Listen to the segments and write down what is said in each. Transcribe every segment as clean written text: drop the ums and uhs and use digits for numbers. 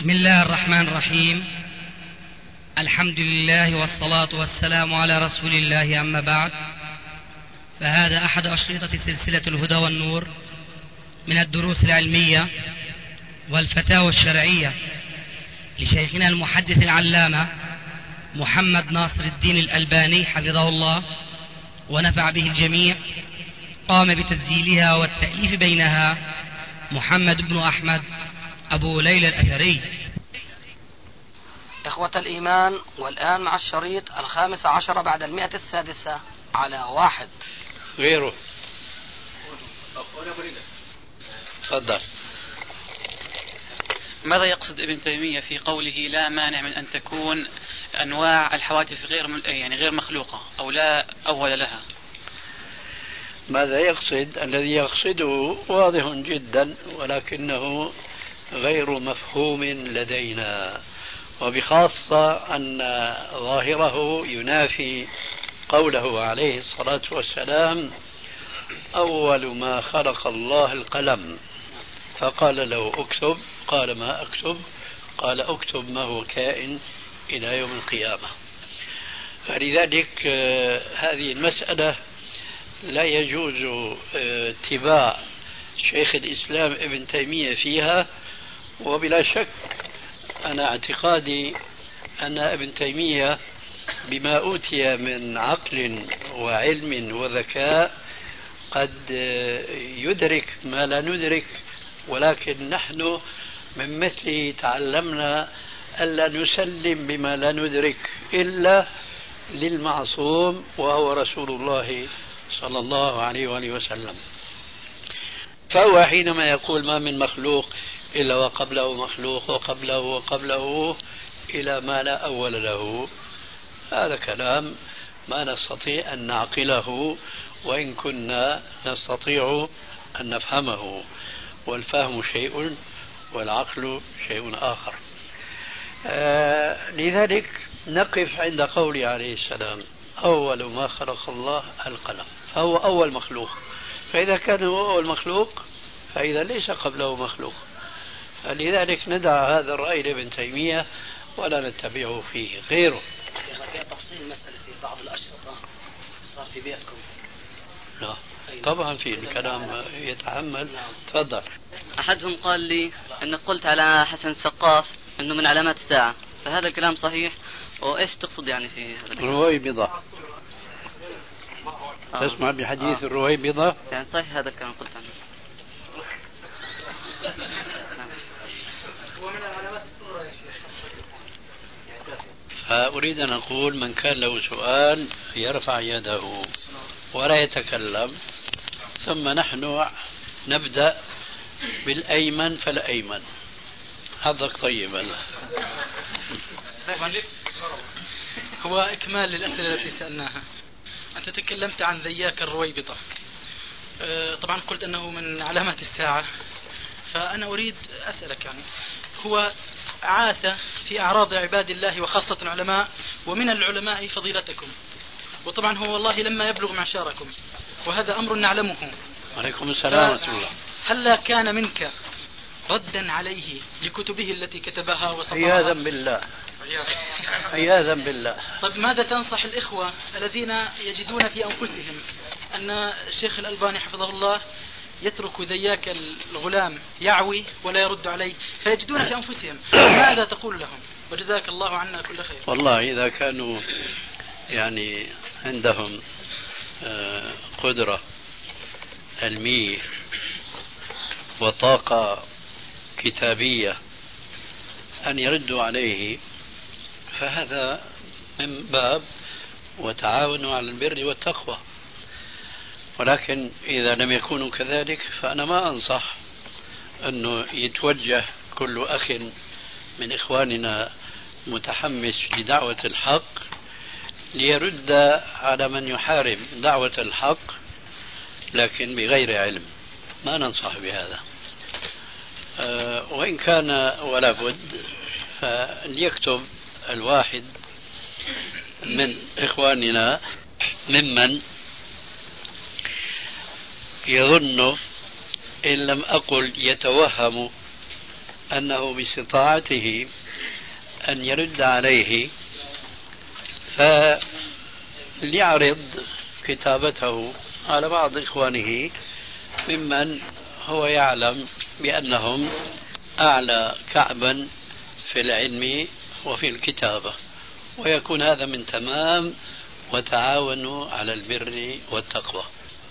بسم الله الرحمن الرحيم. الحمد لله والصلاة والسلام على رسول الله، أما بعد، فهذا أحد أشرطة سلسلة الهدى والنور من الدروس العلمية والفتاوى الشرعية لشيخنا المحدث العلامة محمد ناصر الدين الألباني حفظه الله ونفع به الجميع. قام بتسجيلها والتأليف بينها محمد بن أحمد أبو ليلى الأثري. إخوة الإيمان، والآن مع الشريط 15 بعد 106 على 1. غيره. تفضل. ماذا يقصد ابن تيمية في قوله لا مانع من أن تكون أنواع الحوادث غير مخلوقة أو لا أول لها؟ ماذا يقصد؟ الذي يقصده واضح جدا، ولكنه غير مفهوم لدينا، وبخاصة أن ظاهره ينافي قوله عليه الصلاة والسلام: أول ما خلق الله القلم، فقال له اكتب، قال ما اكتب؟ قال اكتب ما هو كائن إلى يوم القيامة. فلذلك هذه المسألة لا يجوز اتباع شيخ الإسلام ابن تيمية فيها. وبلا شك أنا اعتقادي أن ابن تيمية بما أوتي من عقل وعلم وذكاء قد يدرك ما لا ندرك، ولكن نحن من مثله تعلمنا ألا نسلم بما لا ندرك إلا للمعصوم وهو رسول الله صلى الله عليه وآله وسلم. فهو حينما يقول ما من مخلوق إلا وقبله مخلوق وقبله وقبله إلى ما لا أول له، هذا كلام ما نستطيع أن نعقله، وإن كنا نستطيع أن نفهمه، والفهم شيء والعقل شيء آخر. لذلك نقف عند قوله عليه السلام: أول ما خلق الله القلم، فهو أول مخلوق. فإذا كان هو أول مخلوق فإذا ليس قبله مخلوق. فلذلك ندع هذا الرأي لابن تيمية ولا نتبعه فيه غيره. في تفصيل مسألة في بعض الأشرطة صار في بيئتكم؟ لا طبعا في الكلام يتحمل. تفضل. أحدهم قال لي أنك قلت على حسن السقاف أنه من علامات الساعة، فهذا الكلام صحيح؟ وإيش تقصد يعني في هذا الكلام؟ الرويبضة. تسمع بحديث الرويبضة؟ يعني صحيح هذا الكلام قلت عنه. هو من العلامات الصغرى يا شيخ. فأريد أن أقول: من كان له سؤال يرفع يده ولا يتكلم، ثم نحن نبدأ بالأيمن فالأيمن. حظك طيب. الله. هو إكمال للأسئلة التي سألناها. أنت تكلمت عن ذياك الرويبضة، طبعا قلت أنه من علامات الساعة، فأنا أريد أسألك يعني هو عاث في أعراض عباد الله وخاصة العلماء، ومن العلماء فضيلتكم، وطبعا هو والله لما يبلغ معشاركم، وهذا أمر نعلمه. عليكم السلام ورحمة الله. هل كان منك ردا عليه لكتبه التي كتبها وصفحها؟ عياذا بالله. عياذا بالله. طيب ماذا تنصح الإخوة الذين يجدون في أنفسهم أن الشيخ الألباني حفظه الله يترك ذياك الغلام يعوي ولا يرد عليه، فيجدون في أنفسهم، ماذا تقول لهم؟ وجزاك الله عنا كل خير. والله إذا كانوا يعني عندهم قدرة علمية وطاقة كتابية أن يردوا عليه، فهذا من باب وتعاونوا على البر والتقوى. ولكن إذا لم يكونوا كذلك فأنا ما أنصح أنه يتوجه كل أخ من إخواننا متحمس لدعوة الحق ليرد على من يحارب دعوة الحق لكن بغير علم. ما ننصح بهذا. وإن كان ولا بد فليكتب الواحد من إخواننا ممن يظن إن لم أقل يتوهم أنه باستطاعته أن يرد عليه فليعرض كتابته على بعض إخوانه ممن هو يعلم بأنهم أعلى كعبا في العلم وفي الكتابة، ويكون هذا من تمام وتعاونوا على البر والتقوى.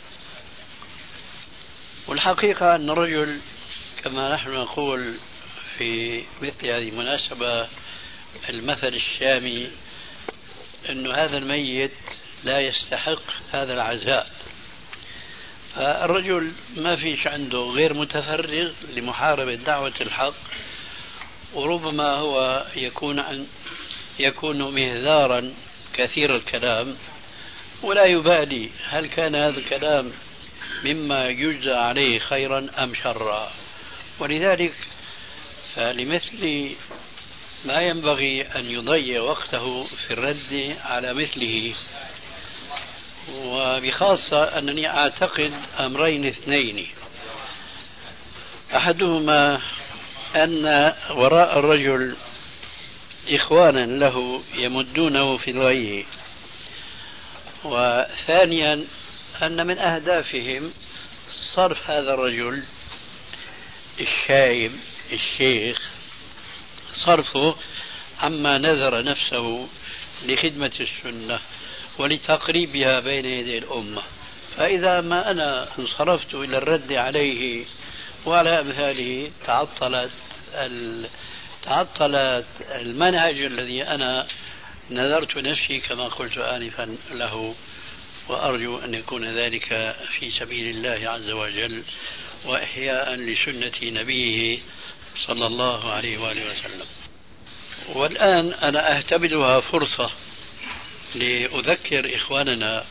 والحقيقة أن الرجل كما نحن نقول في مثل هذه المناسبة المثل الشامي أن هذا الميت لا يستحق هذا العزاء. فالرجل ما فيش عنده غير متفرغ لمحاربة دعوة الحق، وربما هو يكون مهذارا كثير الكلام ولا يبالي هل كان هذا الكلام مما يجزى عليه خيرا أم شرا. ولذلك فلمثل ما ينبغي أن يضيع وقته في الرد على مثله، وبخاصة أنني أعتقد أمرين اثنين: أحدهما أن وراء الرجل إخوانا له يمدونه في الغي، وثانيا أن من أهدافهم صرف هذا الرجل الشايب الشيخ صرفه عما نذر نفسه لخدمة السنة ولتقريبها بين يدي الأمة. فإذا ما أنا انصرفت إلى الرد عليه وعلى أمثاله تعطلت المنهج الذي أنا نذرت نفسي كما قلت آنفا له، وأرجو أن يكون ذلك في سبيل الله عز وجل وإحياء لسنة نبيه صلى الله عليه وآله وسلم. والآن أنا أهتبلها فرصة لأذكر إخواننا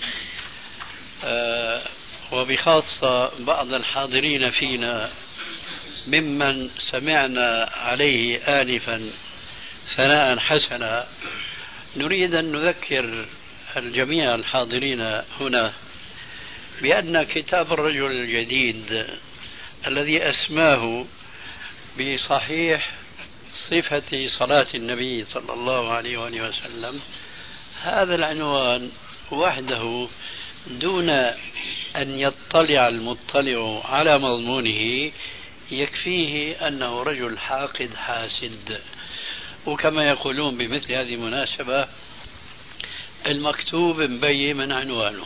وبخاصة بعض الحاضرين فينا ممن سمعنا عليه آنفا ثناء حسنا. نريد أن نذكر الجميع الحاضرين هنا بأن كتاب الرجل الجديد الذي أسماه بصحيح صفة صلاة النبي صلى الله عليه وآله وسلم، هذا العنوان وحده دون أن يطلع المطلع على مضمونه يكفيه أنه رجل حاقد حاسد. وكما يقولون بمثل هذه المناسبة المكتوب مبين من عنوانه.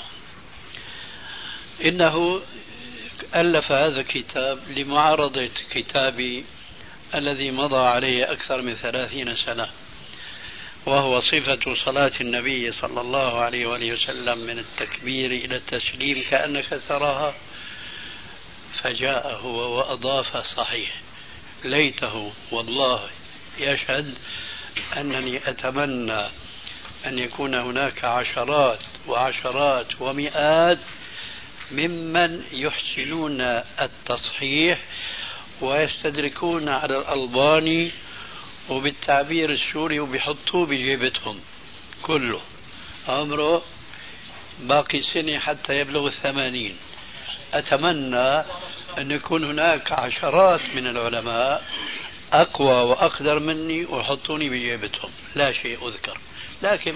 إنه ألف هذا الكتاب لمعارضة كتابي الذي مضى عليه أكثر من 30 سنة، وهو صفة صلاة النبي صلى الله عليه وآله وسلم من التكبير إلى التسليم كأنك تراها. فجاء هو وأضاف صحيح. ليته والله يشهد أنني أتمنى أن يكون هناك عشرات وعشرات ومئات ممن يحسنون التصحيح ويستدركون على الألباني وبالتعبير السوري وبيحطوه بجيبتهم كله عمره باقي سنة حتى يبلغ 80. أتمنى أن يكون هناك عشرات من العلماء أقوى وأقدر مني ويحطوني بجيبتهم، لا شيء أذكر. لكن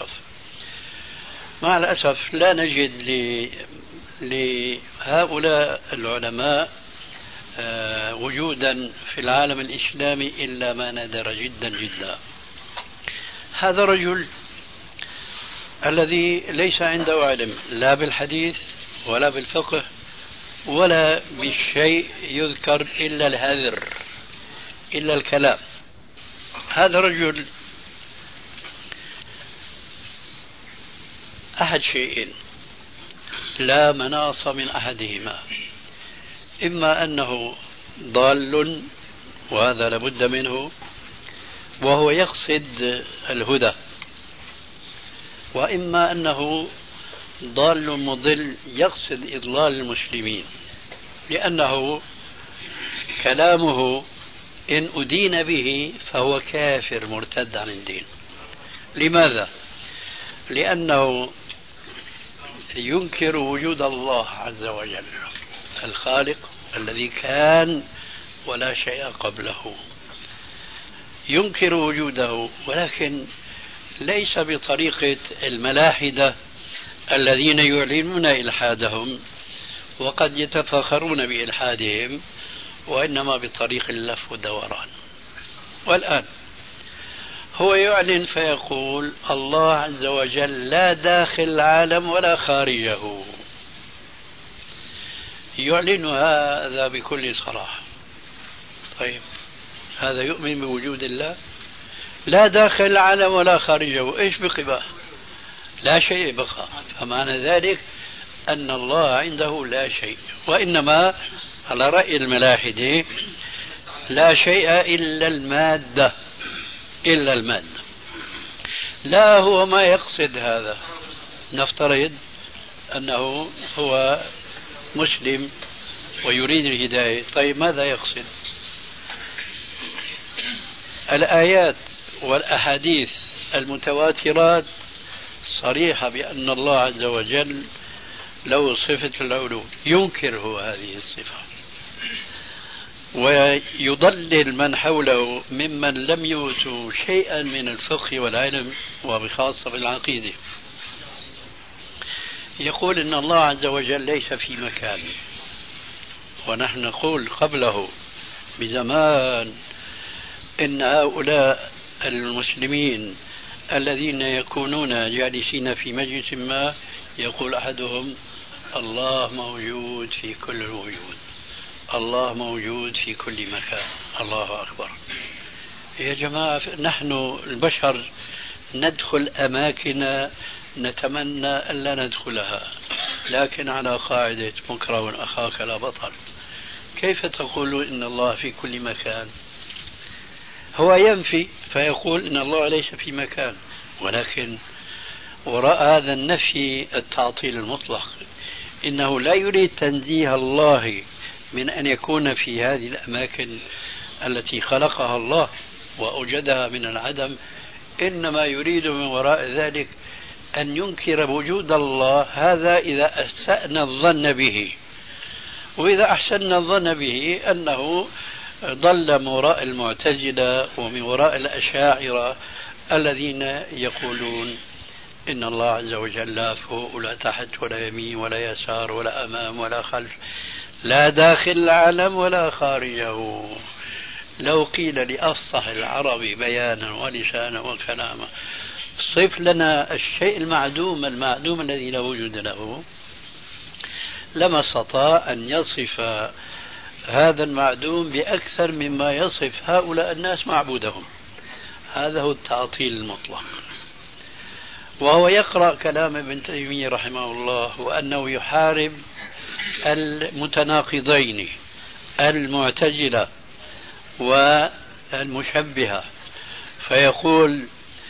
مع الأسف لا نجد لهؤلاء العلماء وجودا في العالم الإسلامي إلا ما نادر جدا جدا. هذا الرجل الذي ليس عنده علم لا بالحديث ولا بالفقه ولا بالشيء يذكر إلا الهذر إلا الكلام. هذا رجل أحد شيئين لا مناص من أحدهما: إما أنه ضال وهذا لابد منه وهو يقصد الهدى، وإما أنه ضال مضل يقصد إضلال المسلمين، لأنه كلامه إن أدين به فهو كافر مرتد عن الدين. لماذا؟ لأنه ينكر وجود الله عز وجل الخالق الذي كان ولا شيء قبله، ينكر وجوده، ولكن ليس بطريقة الملاحدة الذين يعلنون إلحادهم وقد يتفاخرون بإلحادهم، وإنما بطريق اللف والدوران. والآن هو يعلن فيقول الله عز وجل لا داخل العالم ولا خارجه، يعلن هذا بكل صراحة. طيب هذا يؤمن بوجود الله؟ لا داخل العالم ولا خارجه، إيش بقى؟ لا شيء بقى. فمعنى ذلك أن الله عنده لا شيء، وإنما على رأي الملاحدة لا شيء إلا المادة، إلا المادة. لا هو ما يقصد هذا، نفترض أنه هو مسلم ويريد الهداية، طيب ماذا يقصد؟ الآيات والأحاديث المتواترات صريحة بأن الله عز وجل له صفة العلو، ينكر هو هذه الصفة ويضلل من حوله ممن لم يؤتوا شيئا من الفقه والعلم وبخاصة بالعقيدة. يقول إن الله عز وجل ليس في مكان، ونحن نقول قبله بزمان إن هؤلاء المسلمين الذين يكونون جالسين في مجلس ما يقول أحدهم الله موجود في كل الوجود، الله موجود في كل مكان، الله أكبر. يا جماعة نحن البشر ندخل أماكن نتمنى ألا ندخلها، لكن على قاعدة مكره أخاك لا بطل. كيف تقول إن الله في كل مكان؟ هو ينفي فيقول إن الله ليس في مكان، ولكن وراء هذا النفي التعطيل المطلق. إنه لا يريد تنزيه الله من أن يكون في هذه الأماكن التي خلقها الله وأوجدها من العدم، إنما يريد من وراء ذلك أن ينكر وجود الله. هذا إذا أسأنا الظن به، وإذا أحسننا الظن به أنه ضل من وراء المعتزلة ومن وراء الأشاعرة الذين يقولون إن الله عز وجل لا فوق ولا تحت ولا يمين ولا يسار ولا أمام ولا خلف، لا داخل العالم ولا خارجه. لو قيل لأفصح العرب بيانا ولسانا وكلاما صف لنا الشيء المعدوم الذي لا وجود له، لما استطاع أن يصف هذا المعدوم بأكثر مما يصف هؤلاء الناس معبودهم. هذا هو التعطيل المطلق. وهو يقرأ كلام ابن تيمية رحمه الله، وأنه يحارب المتناقضين المعتزلة والمشبهة، فيقول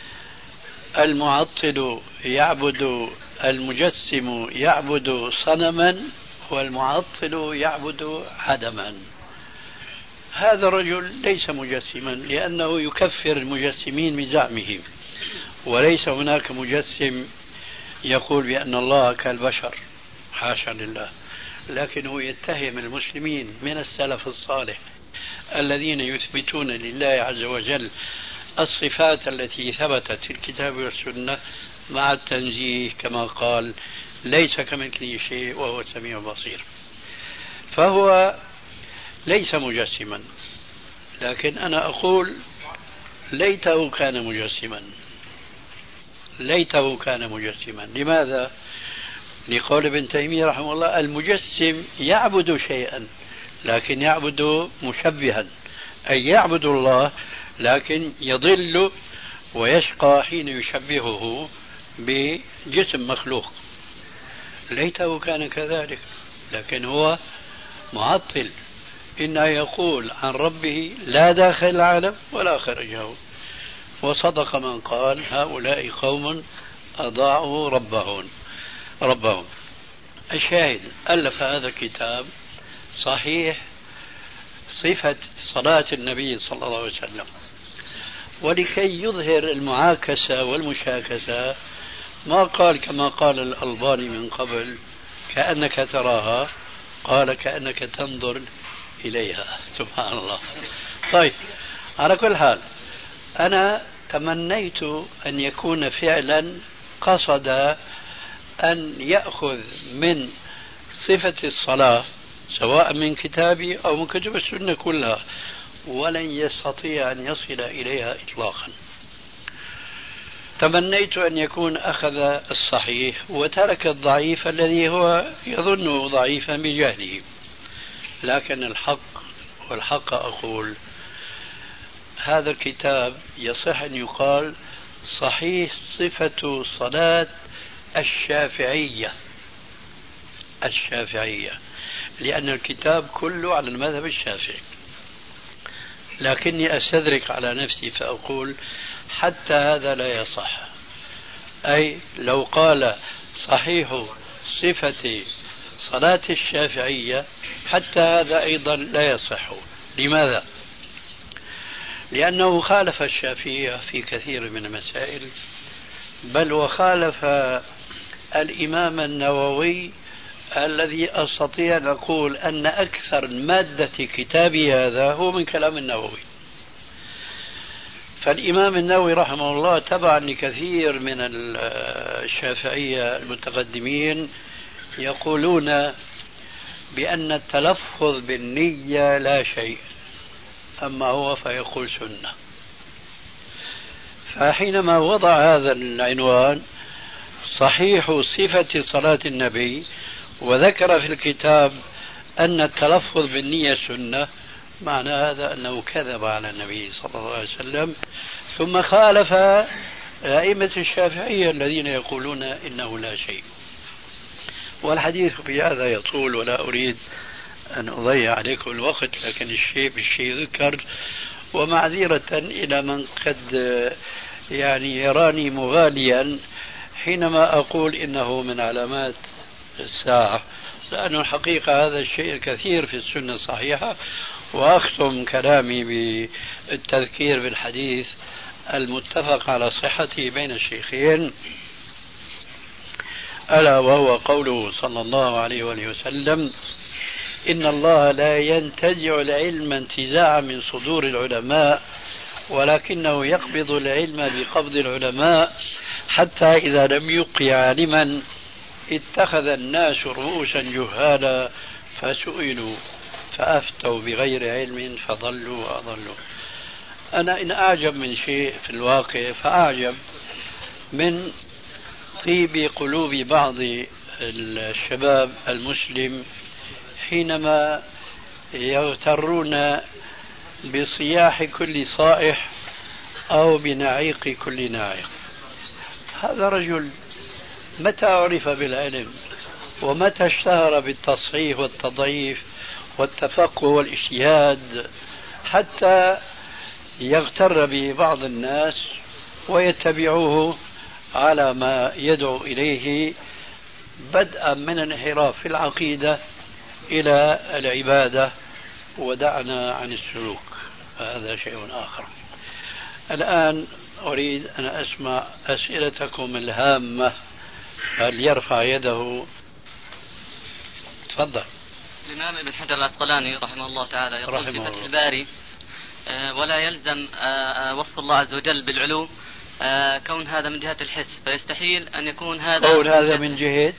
المعطل يعبد المجسم يعبد صنما والمعطل يعبد عدما. هذا الرجل ليس مجسما لأنه يكفر المجسمين بزعمهم، وليس هناك مجسم يقول بأن الله كالبشر، حاشا لله. لكنه يتهم المسلمين من السلف الصالح الذين يثبتون لله عز وجل الصفات التي ثبتت في الكتاب والسنة مع التنزيه كما قال ليس كمثله شيء وهو السميع البصير. فهو ليس مجسما، لكن أنا أقول ليته كان مجسما، ليته كان مجسما. لماذا؟ لقول ابن تيمية رحمه الله المجسم يعبد شيئا لكن يعبد مشبها، أي يعبد الله لكن يضل ويشقى حين يشبهه بجسم مخلوق. ليته كان كذلك، لكن هو معطل، إنه يقول عن ربه لا داخل العالم ولا خارجه. وصدق من قال هؤلاء قوم أضاعوا ربهم. الشاهد ألف هذا الكتاب صحيح صفة صلاة النبي صلى الله عليه وسلم، ولكي يظهر المعاكسة والمشاكسة ما قال كما قال الألباني من قبل كأنك تراها، قال كأنك تنظر إليها. سبحان الله. طيب، على كل حال أنا تمنيت أن يكون فعلا قصد أن يأخذ من صفة الصلاة سواء من كتابي أو من كتب السنة كلها، ولن يستطيع أن يصل إليها إطلاقا. تمنيت أن يكون أخذ الصحيح وترك الضعيف الذي هو يظنه ضعيفا بجهله. لكن والحق أقول هذا الكتاب يصح أن يقال صحيح صفة صلاة الشافعية، لأن الكتاب كله على المذهب الشافعي. لكني أستدرك على نفسي فأقول حتى هذا لا يصح. أي لو قال صحيح صفة صلاة الشافعية حتى هذا أيضا لا يصح. لماذا؟ لأنه خالف الشافعية في كثير من المسائل، بل وخالف الإمام النووي الذي أستطيع أن أقول أن أكثر مادة كتابي هذا هو من كلام النووي. فالإمام النووي رحمه الله تبعا لكثير من الشافعية المتقدمين يقولون بأن التلفظ بالنية لا شيء، أما هو فيقول سنة. فحينما وضع هذا العنوان صحيح صفة صلاة النبي وذكر في الكتاب أن التلفظ بالنية سنة، معنى هذا أنه كذب على النبي صلى الله عليه وسلم، ثم خالف أئمة الشافعية الذين يقولون إنه لا شيء. والحديث في هذا يطول ولا أريد أن أضيع عليكم الوقت، لكن الشيء بالشيء ذكر. ومعذرة إلى من قد يراني مغاليا حينما أقول إنه من علامات الساعة، لأن الحقيقة هذا الشيء الكثير في السنة الصحيحة. وأختم كلامي بالتذكير بالحديث المتفق على صحته بين الشيخين، ألا وهو قوله صلى الله عليه وآله وسلم: إن الله لا ينتزع العلم انتزاعا من صدور العلماء، ولكنه يقبض العلم بقبض العلماء، حتى إذا لم يبق عالما اتخذ الناس رؤوسا جهالا فسئلوا فأفتوا بغير علم فضلوا وأضلوا. أنا إن أعجب من شيء في الواقع فأعجب من طيب قلوب بعض الشباب المسلم حينما يغترون بصياح كل صائح أو بنعيق كل ناعق. هذا رجل متى عرف بالعلم ومتى اشتهر بالتصحيح والتضعيف والتفقه والاجتهاد حتى يغتر به بعض الناس ويتبعوه على ما يدعو إليه، بدءا من الانحراف في العقيدة إلى العبادة، ودعنا عن السلوك، هذا شيء آخر. الآن أريد أن أسمع أسئلتكم الهامة، هل يرفع يده؟ تفضل. الإمام ابن حجر العسقلاني رحمه الله تعالى يقول في فتح الباري: ولا يلزم وصف الله عز وجل بالعلو كون هذا من جهة الحس، فيستحيل أن يكون هذا قول هذا من جهة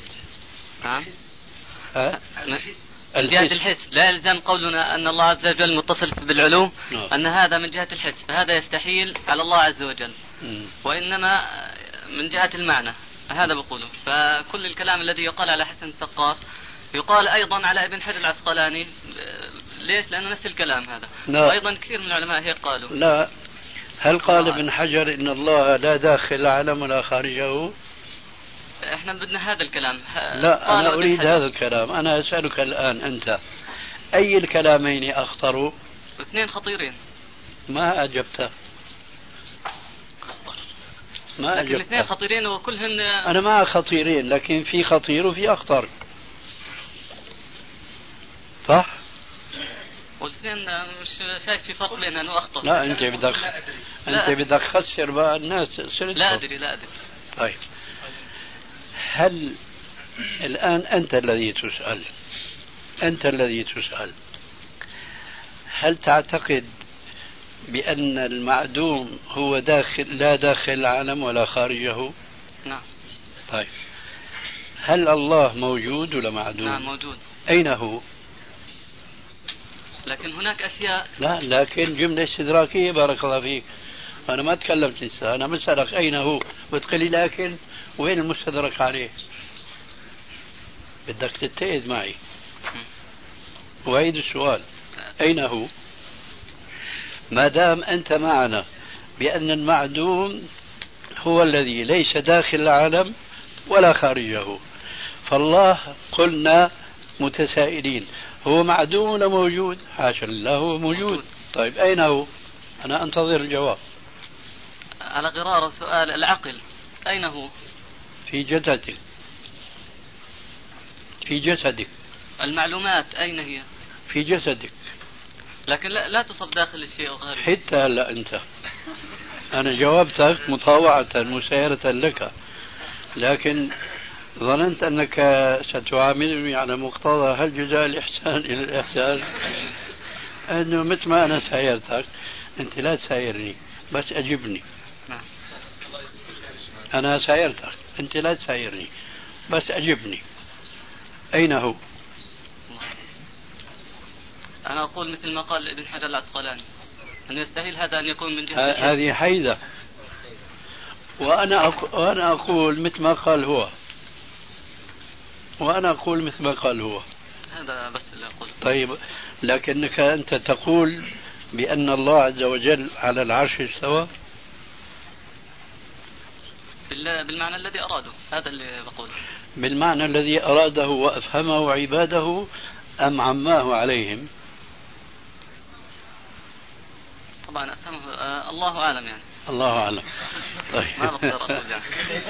من جهة الحس. لا يلزم قولنا أن الله عز وجل متصل بالعلو أن هذا من جهة الحس، فهذا يستحيل على الله عز وجل، وإنما من جهة المعنى. هذا بقوله. فكل الكلام الذي يقال على حسن السقاف يقال أيضا على ابن حجر العسقلاني. ليش؟ لأنه نفس الكلام هذا. وأيضا كثير من العلماء هيك قالوا. لا، هل قال ابن حجر إن الله لا داخل العالم ولا خارجه؟ احنا بدنا هذا الكلام. لا، أنا أريد هذا الكلام. أنا أسألك الآن أنت أي الكلامين أخطر؟ اثنين خطيرين. ما أجبت. ما لكن الاثنين خطيرين وكلهن. أنا مع خطيرين، لكن في خطير وفي أخطر، صح؟ والاثنين مش شايف في فرق بينهن واخطر. لا، أنت بدك تخسر بقى الناس. لا أدري. طيب، هل الآن أنت الذي تسأل هل تعتقد بأن المعدوم هو لا داخل العالم ولا خارجه؟ نعم. طيب هل الله موجود ولا معدوم؟ نعم موجود. أين هو؟ لكن هناك أشياء. لا لكن جملة استدراكية بارك الله فيك. أنا ما تكلمت لسه، أنا مسألك أين هو بتقولي لكن وين المستدرك عليه؟ بدك تتأيد معي وعيد السؤال أين هو؟ ما دام أنت معنا بأن المعدوم هو الذي ليس داخل العالم ولا خارجه، فالله قلنا متسائلين هو معدوم ولا موجود؟ حاشا لله هو موجود. طيب أين هو؟ أنا أنتظر الجواب. على غرار سؤال العقل أين هو؟ في جسدك. في جسدك. المعلومات أين هي؟ في جسدك. لكن لا تصب داخل الشيء الغريب. حتى هلا أنت أنا جاوبتك مطاوعة مسيرة لك، لكن ظننت أنك ستعاملني على مقتضى هل جزاء الإحسان إلى الإحسان، أنه مثل ما أنا سايرتك أنت لا تسايرني بس أجبني. أنا سايرتك أنت لا تسايرني بس أجبني. أين هو؟ أنا أقول مثل ما قال ابن حجر العسقلاني أنه يستحيل هذا أن يكون من جهة هذه حيدة. وأنا أقول مثل ما قال هو، وأنا أقول مثل ما قال هو. هذا بس اللي أقول. طيب لكنك أنت تقول بأن الله عز وجل على العرش استوى بالمعنى الذي أراده، هذا اللي بقوله. بالمعنى الذي أراده وأفهمه عباده أم عماه عليهم؟ طبعا أفهمه الله أعلم يعني. الله أعلم. طيب. ما بقدر أقول يعني.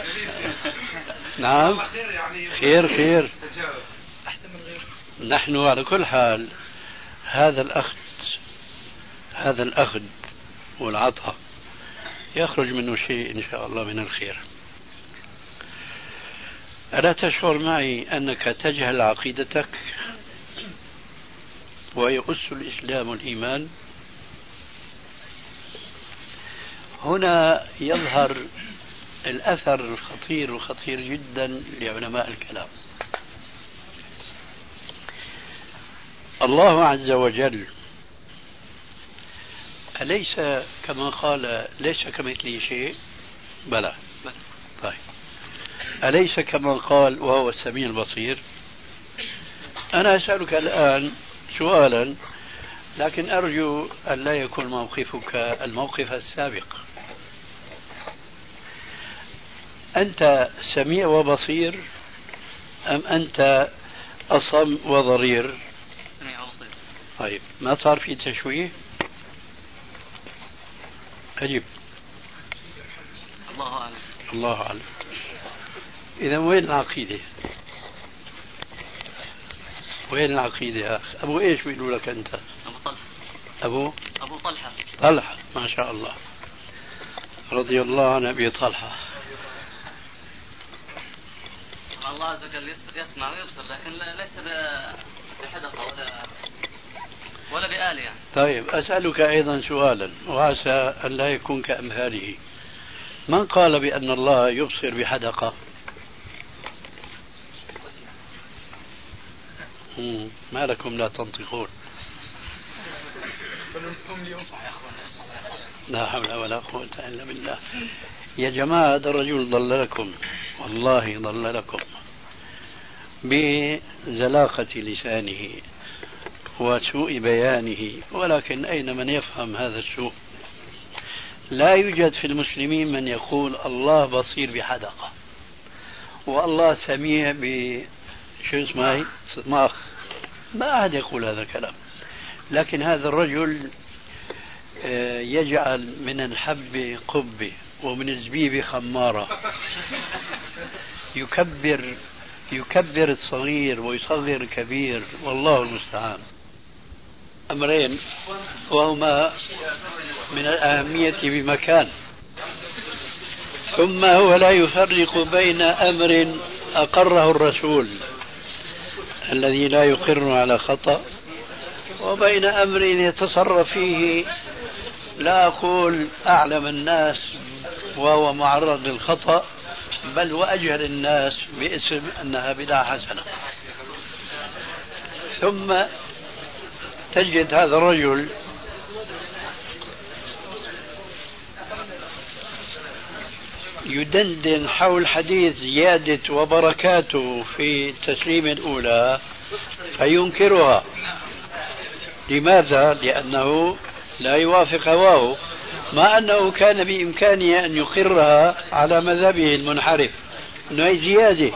نعم خير أحسن من غيره. نحن على كل حال هذا الأخذ والعطاء يخرج منه شيء إن شاء الله من الخير. ألا تشعر معي أنك تجهل عقيدتك ويؤس الإسلام الإيمان؟ هنا يظهر الأثر الخطير جدا لعلماء الكلام. الله عز وجل أليس كما قال ليس كمثله شيء؟ بلى. طيب أليس كما قال وهو السميع البصير؟ أنا أسألك الآن سؤالا، لكن أرجو أن لا يكون موقفك الموقف السابق. أنت سميع وبصير أم أنت أصم وضرير؟ سميع وبصير. طيب ما صار في تشويه؟ أجب. الله أعلم. الله أعلم. إذا وين العقيدة؟ وين العقيدة يا أخي؟ أبو إيش بيقولوا لك أنت؟ أبو طلحة. أبو طلحة. طلحة ما شاء الله، رضي الله عن أبي طلحة. الله عز وجل يسمع ويبصر، لكن ليس بحدقة ولا بآلة يعني. طيب أسألك أيضا سؤالا وعسى أن لا يكون كأمثاله. من قال بأن الله يبصر بحدقة؟ ما لكم لا تنطقون؟ لا حول ولا قوة إلا بالله. يا جماعة هذا الرجل ضل لكم، والله ضل لكم بزلاقة لسانه وسوء بيانه، ولكن أين من يفهم هذا السوء؟ لا يوجد في المسلمين من يقول الله بصير بحدقة والله سميع شو اسمه صماخ، ما أحد يقول هذا الكلام. لكن هذا الرجل يجعل من الحب قبة ومن الزبيب خمارة، يكبر الصغير ويصغر الكبير، والله المستعان. أمرين وهما من الأهمية بمكان. ثم هو لا يفرق بين أمر أقره الرسول الذي لا يقر على خطأ، وبين أمر يتصرف فيه لا أقول أعلم الناس وهو معرض للخطأ، بل وأجهل الناس باسم أنها بدعة حسنة. ثم تجد هذا الرجل يدندن حول حديث زيادة وبركاته في التسليم الأولى فينكرها. لماذا؟ لأنه لا يوافق هواه، مع أنه كان بإمكانه أن يقرها على مذهبه المنحرف أنه هي زيادة.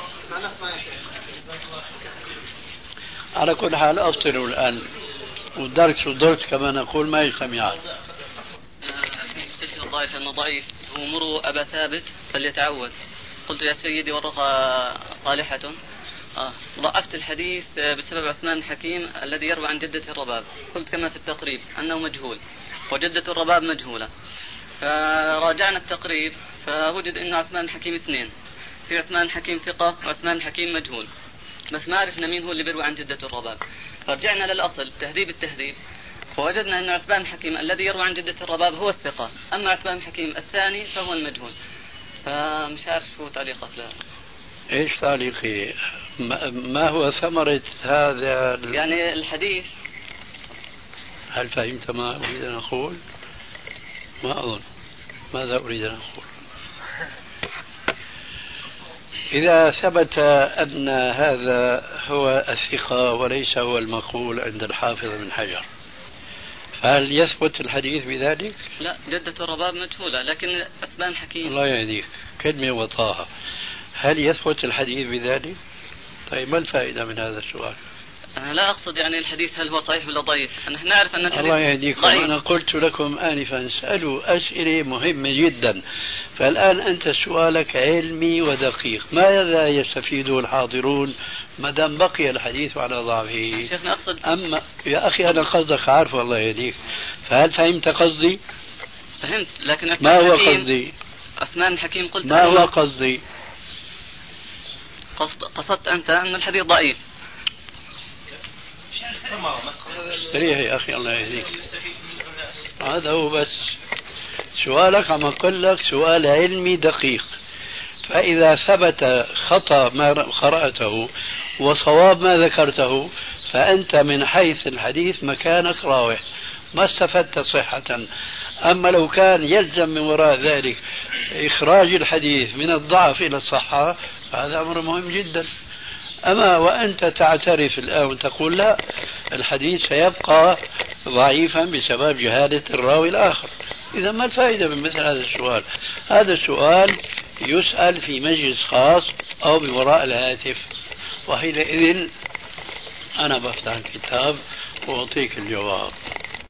على كل حال أفصلوا الآن، والدرس والدرس كما نقول ما يجتمعان. في الضعيف أنه ضعيف ومروا أبا ثابت فليتعود. قلت يا سيدي والرقى صالحة. ضعفت الحديث بسبب عثمان الحكيم الذي يروي عن جدة الرباب. قلت كما في التقريب أنه مجهول وجدة الرباب مجهولة، فراجعنا التقريب فوجد أن عثمان الحكيم اثنين، في عثمان الحكيم ثقة وعثمان الحكيم مجهول، بس ما عرفنا مين هو اللي بيروي عن جدة الرباب. فرجعنا للأصل تهذيب التهذيب فوجدنا أن عثمان الحكيم الذي يروي عن جدة الرباب هو الثقة، أما عثمان الحكيم الثاني فهو المجهول. فمش عارف شو تعليقك له. إيش تعليقي؟ ما هو ثمرة هذا يعني الحديث؟ هل فهمت ما أريد أن أقول؟ ما أظن. ماذا أريد أن أقول؟ إذا ثبت أن هذا هو الثقة وليس هو المقول عند الحافظ بن حجر، فهل يثبت الحديث بذلك؟ لا، جدة الرباب مجهولة، لكن عثمان الحكيم. الله يهديك، كلمة وطاها. هل يثبت الحديث بذلك؟ طيب ما الفائدة من هذا السؤال؟ أنا لا أقصد يعني الحديث هل هو صحيح ولا ضعيف، نحن نعرف أن الحديث الله يهديكم ضعيف. أنا قلت لكم آنفا اسألوا أسئلة مهمة جدا، فالآن أنت سؤالك علمي ودقيق، ماذا يستفيده الحاضرون ما دام بقي الحديث على ضعفه؟ شيخنا أقصد. أما يا أخي أنا قصدك عارف الله يهديك، فهل فهمت قصدي؟ فهمت، لكن ما هو قصدي؟ عثمان الحكيم قلت ما هو قصدي؟ قصدت أنت أن الحديث ضعيف. سريع يا أخي الله يهديك، هذا هو بس سؤالك. عم أقول لك سؤال علمي دقيق، فإذا ثبت خطأ ما قرأته وصواب ما ذكرته فأنت من حيث الحديث مكانك راوح، ما استفدت صحة. أما لو كان يلزم من وراء ذلك إخراج الحديث من الضعف إلى الصحة فهذا أمر مهم جدا. أما وأنت تعترف الآن وتقول لا، الحديث سيبقى ضعيفا بسبب جهالة الراوي الآخر، إذا ما الفائدة من مثل هذا السؤال؟ هذا السؤال يسأل في مجلس خاص أو بوراء الهاتف، وحينئذ أنا بفتح الكتاب وأعطيك الجواب.